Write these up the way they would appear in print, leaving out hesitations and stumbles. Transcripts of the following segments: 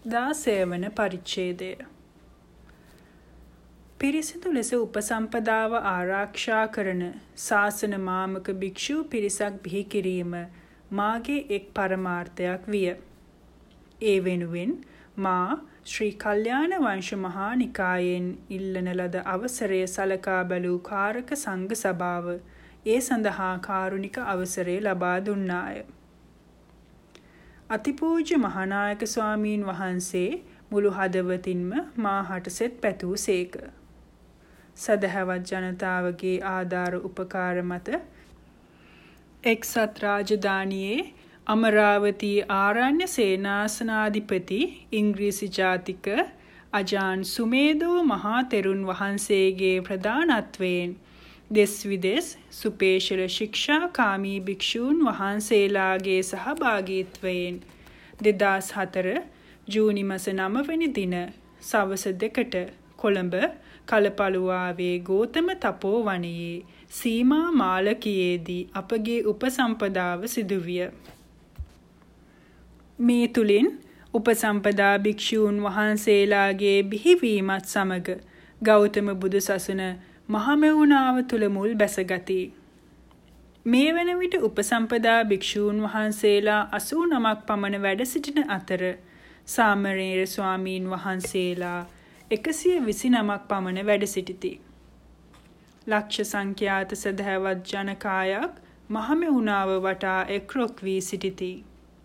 දාසේවන පරිච්ඡේදය. පිරිසිදු ලෙස උපසම්පදාව ආරක්ෂා කරන ශාසන මාමක භික්ෂු පිරිසක් බිහි කිරීම මාගේ එක් පරමාර්ථයක් විය. ඒ වෙනුවෙන් මා ශ්‍රී කල්යාණ වංශ මහා නිකායෙන් ඉල්ලන ලද අවසරය සලකා බැලූ කාරක සංඝ සභාව ඒ සඳහා කාරුණික අවසරය ලබා දුන්නාය. අතිපූජ්‍ය මහානායක ස්වාමීන් වහන්සේ මුළු හදවතින්ම මාහට සෙත් පැතූ සේක. සදහවත් ජනතාවගේ ආධාර උපකාර මත එක්සත් රාජධානියේ අමරාවතී ආරණ්‍ය සේනාසනාධිපති ඉංග්‍රීසි ජාතික අජාන් සුමේදෝ මහා තෙරුන් වහන්සේගේ ප්‍රධානත්වයෙන් දෙස් විදෙස් සුපේශල ශික්ෂාකාමී භික්ෂූන් වහන්සේලාගේ සහභාගීත්වයෙන් 2004 ජූනි මාස 9 වෙනි දින සවස 2ට කොළඹ කලපලුවාවේ ගෝතම තපෝවනයේ සීමා මාලකයේදී අපගේ උපසම්පදාව සිදුවිය. මේ තුලින් උපසම්පදා භික්ෂූන් වහන්සේලාගේ බිහිවීමත් සමග ගෞතම බුදු සසුන මහමෙවුනාව තුල මුල් බැසගති. මේ වන විට උපසම්පදා භික්ෂූන් වහන්සේලා 89ක් පමණ වැඩ සිටින අතර සාමණේර ස්වාමීන් වහන්සේලා 129ක් පමණ වැඩ සිටිති. ලක්ෂ සංඛ්‍යාත සදහවත් ජනකායක් මහමෙවුනාව වටා එක්රොක් වී සිටිති.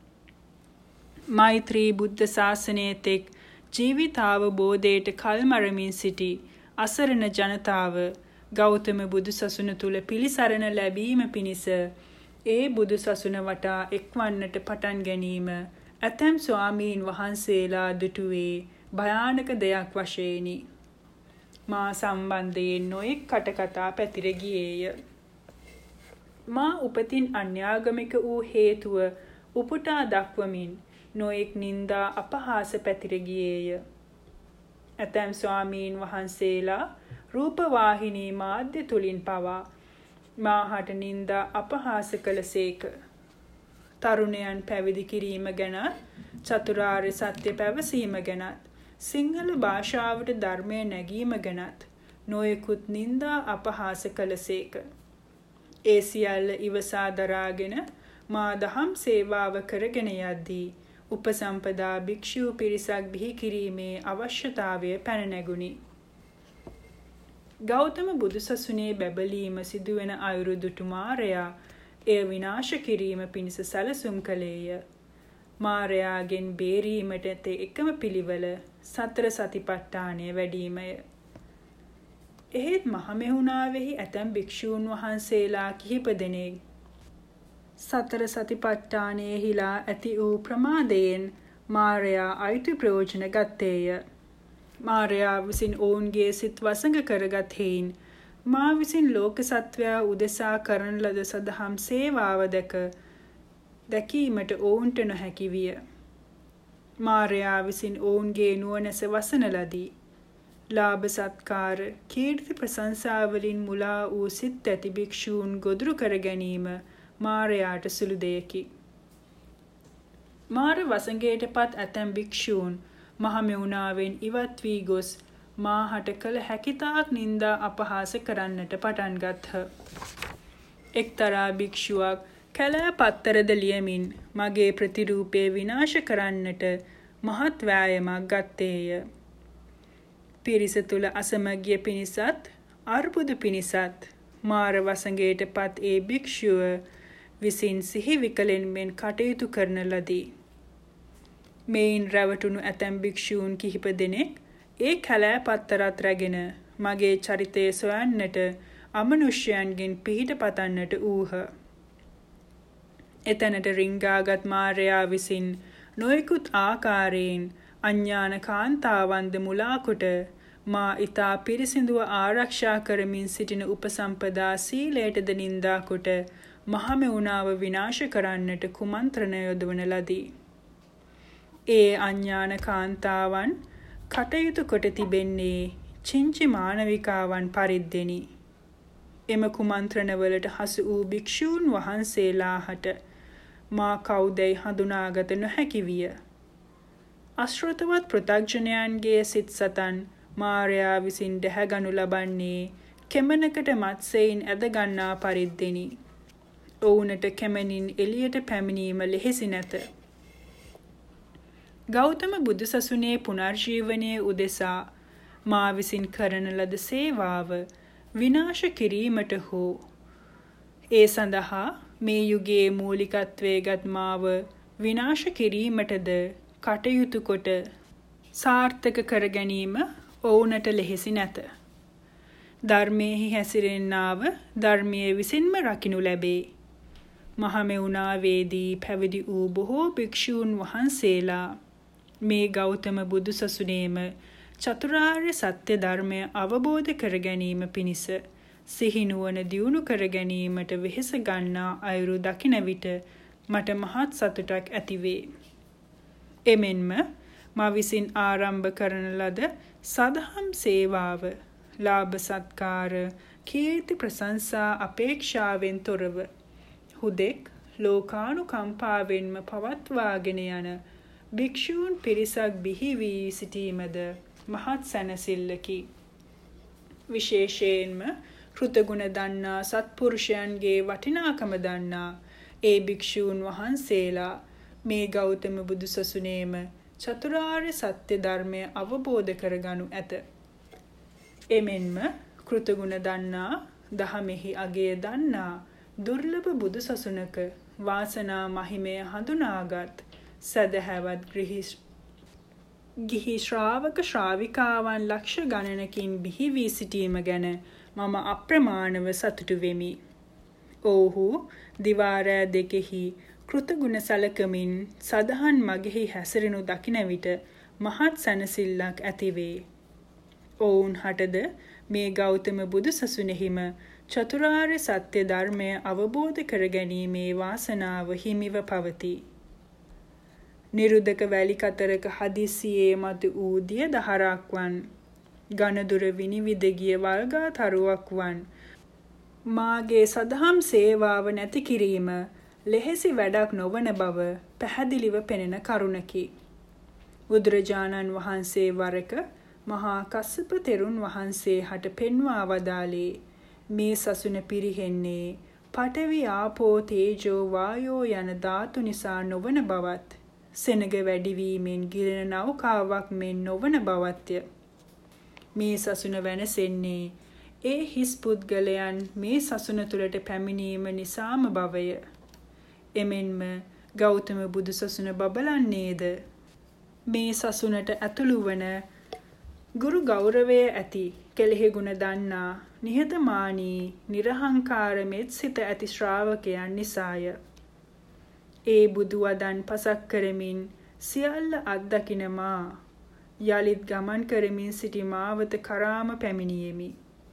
මෛත්‍රී බුද්ධ ශාසනයේ තෙක් ජීවිතාවබෝධයට කල්මරමින් සිටි අසරණ ජනතාව ගෞතම බුදු සසුන තුල පිළිසරණ ලැබීම පිණිස ඒ බුදු සසුන වටා එක්වන්නට පටන් ගැනීම ඇතැම් ස්වාමීන් වහන්සේලා දුටුවේ භයානක දෙයක් වශයෙනි. මා සම්බන්ධයෙන් නොයෙක් කටකතා පැතිර ගියේය. මා උපතින් අන්‍යාගමික වූ හේතුව උපුටා දක්වමින් නොයෙක් නින්දා අපහාස පැතිර ගියේය. ඇතැම් ස්වාමීන් වහන්සේලා රූපවාහිනී මාධ්‍ය තුලින් පවා මාහට නින්දා අපහාස කළසේක. තරුණයන් පැවිදි කිරීම ගැන චතුරාර්ය සත්‍ය පැවසීම ගැනත් සිංහල භාෂාවට ධර්මය නැගීම ගැනත් නොයෙකුත් නින්දා අපහාස කළසේක. ඒ සියල්ල ඉවසා දරාගෙන මා දහම් සේවාව කරගෙන යද්දී උපසම්පදා භික්ෂු පිරිසක් බිහි කිරීමේ අවශ්‍යතාවය පැන නැගුණි. ගෞතම බුදුසසුනේ බැබලීම සිදුවෙන අයුරු දුටු මාරයා එය විනාශ කිරීම පිණිස සැලසුම් කළේය. මාරයාගෙන් බේරීමට තේ එකම පිළිවෙල සතර සතිපට්ඨානය වැඩීමය. එහෙත් මහමෙවුනාවෙහි ඇතැම් භික්ෂූන් වහන්සේලා කිහිප දෙනෙක් සතර සතිපට්ඨානයෙහිලා ඇති වූ ප්‍රමාදයෙන් මාරයා අයිති ප්‍රයෝජන ගත්තේය. මාරයා විසින් ඔවුන්ගේ සිත් වසඟ කරගත් හේයින් මා විසින් ලෝක සත්වයා උදෙසා කරන ලද සදහම් සේවාව දැකීමට ඔවුන්ට නොහැකි විය. මාරයා විසින් ඔවුන්ගේ නුවණැස වසන ලදී. ලාභ සත්කාර කීර්ති ප්‍රශංසා වලින් මුලා වූ සිත් ඇති භික්ෂූන් ගොදුරු කර ගැනීම මාරයාට සුළු දෙයකි. මාර වසඟයටපත් ඇතැම් භික්ෂූන් මහමෙවුනාවෙන් ඉවත් වී ගොස් මාහට කළ හැකිතාක් නින්දා අපහාස කරන්නට පටන් ගත්හ. එක්තරා භික්ෂුවක් කැලෑ පත්තරද ලියමින් මගේ ප්‍රතිරූපය විනාශ කරන්නට මහත් වෑයමක් ගත්තේය. පිරිස තුල අසමගිය පිණිසත් අර්බුද පිණිසත් මාර වසඟයටපත් ඒ භික්ෂුව විසින් සිහි විකලෙන් මෙන් කටයුතු කරන ලදී. මෙයින් රැවටුණු ඇතැම් භික්ෂූන් කිහිප දෙනෙක් ඒ කැලෑ පත්තරත් රැගෙන මගේ චරිතය සොයන්නට අමනුෂ්‍යයන්ගෙන් පිහිට පතන්නට ඌහ. එතැනට රිංගාගත් මාරයා විසින් නොයෙකුත් ආකාරයෙන් අඥාන කාන්තාවන්ද මුලාකොට මා ඊතා පිරිසිදුව ආරක්ෂා කරමින් සිටින උපසම්පදා සීලයටද නින්දා කොට මහමෙවුනාව විනාශ කරන්නට කුමන්ත්‍රණ යොදවන ලදී. ඒ අඥාන කාන්තාවන් කටයුතු කොට තිබෙන්නේ චිංචි මානවිකාවන් පරිද්දෙනි. එම කුමන්ත්‍රණවලට හසු වූ භික්ෂූන් වහන්සේලාහට මා කවුදැයි හඳුනාගත නොහැකි විය. අශ්‍රතවත් පෘථග්ජනයන්ගේ සිත් සතන් මාරයා විසින් දැහැගනු ලබන්නේ කෙමනකට මත්සෙයින් ඇදගන්නා පරිද්දෙනි. ඔවුනට කෙමනින් එළියට පැමිණීම ලෙහෙසි නැත. ගෞතම බුදුසසුනේ පුනර්ජීවනයේ උදෙසා මා විසින් කරන ලද සේවාව විනාශ කිරීමට හෝ ඒ සඳහා මේ යුගයේ මූලිකත්වයේ ගත් මාව විනාශ කිරීමටද කටයුතු කොට සාර්ථක කර ගැනීම ඔවුනට ලෙහෙසි නැත. ධර්මයෙහි හැසිරෙන්නාව ධර්මයේ විසින්ම රකිනු ලැබේ. මහමෙවුනාවේදී පැවිදි වූ බොහෝ භික්ෂූන් වහන්සේලා මේ ගෞතම බුදුසසුනේම චතුරාර්ය සත්‍ය ධර්මය අවබෝධ කර ගැනීම පිණිස සිහිනුවන දියුණු කර ගැනීමට වෙහෙස ගන්නා අයුරු දකින විට මට මහත් සතුටක් ඇතිවේ. එමෙන්ම මා විසින් ආරම්භ කරන ලද සදහම් සේවාව ලාභ සත්කාර කීර්ති ප්‍රශංසා අපේක්ෂාවෙන් තොරව හුදෙක් ලෝකානුකම්පාවෙන්ම පවත්වාගෙන යන භික්ෂූන් පිරිසක් බිහි වී සිටීමද මහත් සැනසිල්ලකි. විශේෂයෙන්ම කෘතගුණ දන්නා සත්පුරුෂයන්ගේ වටිනාකම දන්නා ඒ භික්ෂූන් වහන්සේලා මේ ගෞතම බුදුසසුනේම චතුරාර්ය සත්‍ය ධර්මය අවබෝධ කරගනු ඇත. එමෙන්ම කෘතගුණ දන්නා දහමෙහි අගය දන්නා දුර්ලභ බුදුසසුනක වාසනා මහිමය හඳුනාගත් සදහැවත් ගිහි ශ්‍රාවක ශ්‍රාවිකාවන් ලක්ෂ ගණනකින් බිහි වී සිටීම ගැන මම අප්‍රමාණව සතුටු වෙමි. ඔවුහු දිවා රෑ දෙකෙහි කෘතගුණ සලකමින් සදහන් මගෙහි හැසිරෙනු දකින විට මහත් සැනසිල්ලක් ඇතිවේ. ඔවුන් හටද මේ ගෞතම බුදුසසුනේහිම චතුරාර්ය සත්‍ය ධර්මය අවබෝධ කර ගැනීමේ වාසනාව හිමිව පවතී. නිරුදක වැලි කතරක හදිසියේ මතු වූ දිය දහරක් වන් ඝනදුර විනිවිද ගිය වල්ගා තරුවක් වන් මාගේ සදහම් සේවාව නැති කිරීම ලෙහෙසි වැඩක් නොවන බව පැහැදිලිව පෙනෙන කරුණකි. බුදුරජාණන් වහන්සේ වරක මහා කස්සප තෙරුන් වහන්සේ හට පෙන්වා වදාළේ මේ සසුන පිරිහෙන්නේ පඨවි ආපෝ තේජෝ වායෝ යන ධාතු නිසා නොවන බවත් සෙනග වැඩිවීමෙන් ගිලෙන නෞකාවක් මෙන් නොවන බවත්ය. මේ සසුන වෙනසෙන්නේ ඒ හිස් පුද්ගලයන් මේ සසුන තුළට පැමිණීම නිසාම බවය. එමෙන්ම ගෞතම බුදුසසුන බබලන්නේද මේ සසුනට ඇතුළු වන ගුරු ගෞරවය ඇති කෙලෙහි ගුණ දන්නා නිහතමානී නිර්හංකාර මෙත් සිත ඇති ශ්‍රාවකයන් නිසාය. ඒ බුදු වදන් පසක් කරමින් සියල්ල අත්දකින මා යලිත් ගමන් කරමින් සිටි මාවත කරාම පැමිණියෙමි.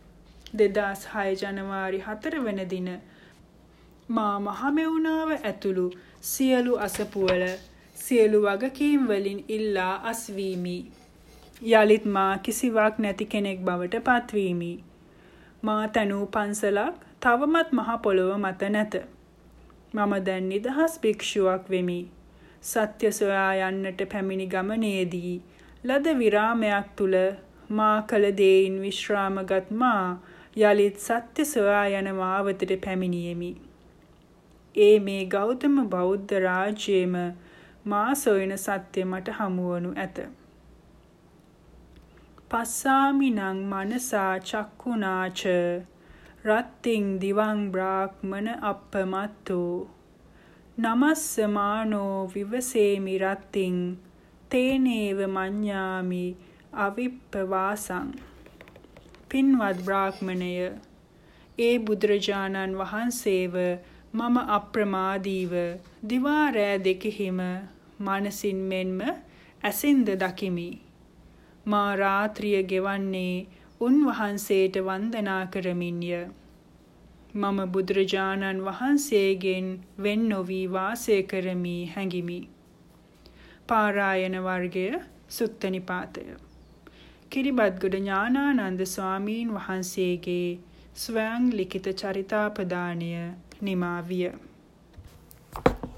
2006 ජනවාරි 4 වන දින මා මහමෙවුනාව ඇතුළු සියලු අසපුවල සියලු වගකීම් වලින් ඉල්ලා අස්වීමි. යලිත් මා කිසිවක් නැති කෙනෙක් බවට පත්වීමි. මා තනූ පන්සලක් තවමත් මහ පොළොව මත නැත. මම දැන් නිදහස් භික්ෂුවක් වෙමි. සත්‍ය සොයා යන්නට පැමිණි ගමනේදී ලද විරාමයක් තුල මා කල දේයින් විශ්‍රාමගත් මා යලිත් සත්‍ය සොයා යන මාවතට පැමිණියෙමි. ඒ මේ ගෞතම බෞද්ධ රාජ්‍යයේම මා සොයන සත්‍ය මට හමුවනු ඇත. පස්සාමිනං මනසා චක්කුනාච රත්තිං දිවං බ්‍රාහ්මන අප්පමත්තෝ නමස්සමානෝ විවසේමි රත්තිං තේනේව මඤ්ඤාමි අවිප්පවාසං. පින්වත් බ්‍රාහ්මණය, ඒ බුදුරජාණන් වහන්සේව මම අප්‍රමාදීව දිවා රෑ දෙකෙහිම මනසින් මෙන්ම ඇසින්ද දකිමි. මා රාත්‍රිය ගෙවන්නේ උන්වහන්සේට වන්දනා කරමින්ය. මම බුදුරජාණන් වහන්සේගෙන් වෙන් නොවී වාසය කරමි හැඟිමි. පාරායන වර්ගය සුත්ත නිපාතය. කිරිබත්ගොඩ ඥානානන්ද ස්වාමීන් වහන්සේගේ ස්වයං ලිඛිත චරිතාපදානය නිමා විය.